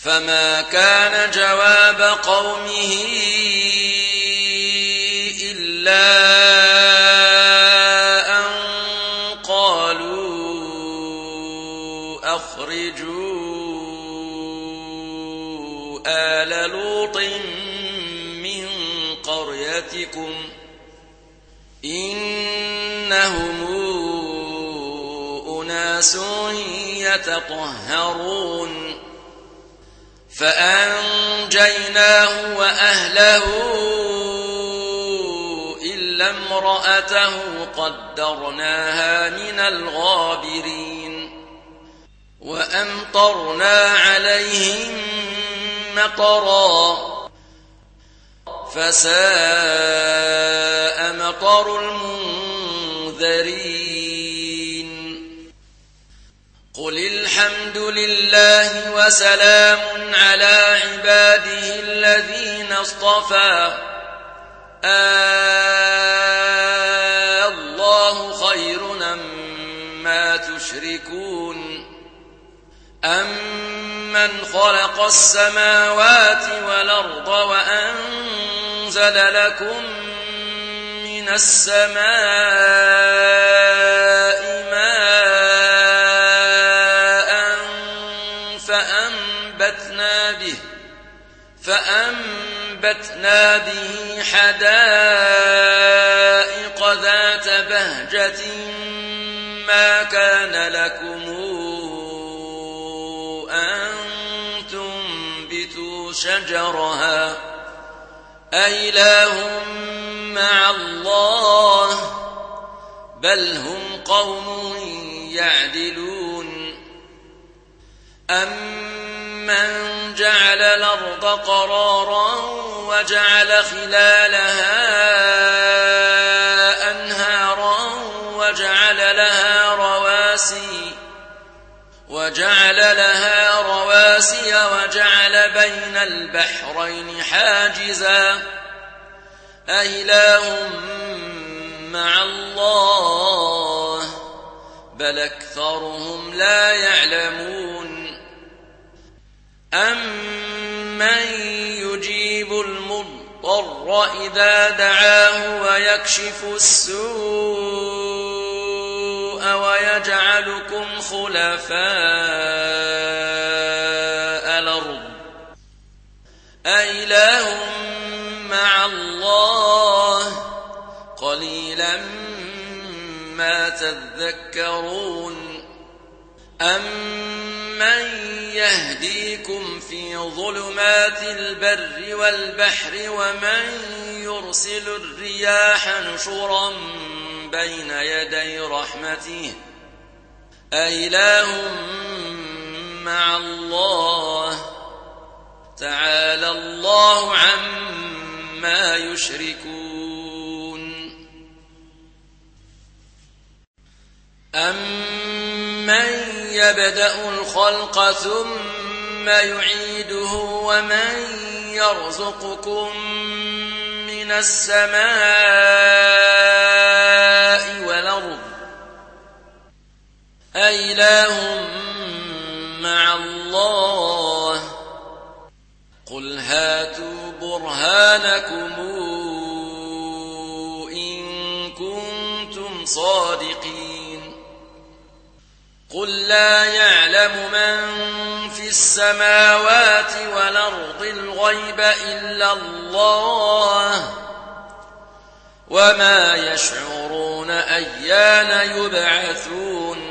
فما كان جواب قومه إلا أن قالوا أخرجوا آل لوط من قريتكم إنهم أناس يتطهرون فأنجيناه وأهله إلا امرأته قدرناها من الغابرين وأمطرنا عليهم مطرا فساء مطر المنذرين قل الحمد لله وسلام على عباده الذين اصطفى الله خير أما تشركون أمن خلق السماوات والأرض وأنزل لكم من السماء فأنبتنا به حدائق ذات بهجة ما كان لكم أن تنبتوا شجرها أإله مع الله بل هم قوم يعدلون أمن جعل الأرض قرارا وجعل خلالها أنهارا وجعل لها رواسي وجعل بين البحرين حاجزا أإله مع الله بل أكثرهم لا يعلمون أمن يجيب المضطر إذا دعاه ويكشف السوء ويجعلكم خلفاء الأرض أإله مع الله قليلا ما تذكرون أمن يهديكم في ظلمات البر والبحر ومن يرسل الرياح نشرا بين يدي رحمته أإله مع الله تعالى الله عما يشركون أمن يبدأ الخلق ثم يعيده ومن يرزقكم من السماء والأرض أإله مع الله قل هاتوا برهانكم إن كنتم صادقين قل لا يعلم من في السماوات والأرض الغيب إلا الله وما يشعرون أيان يبعثون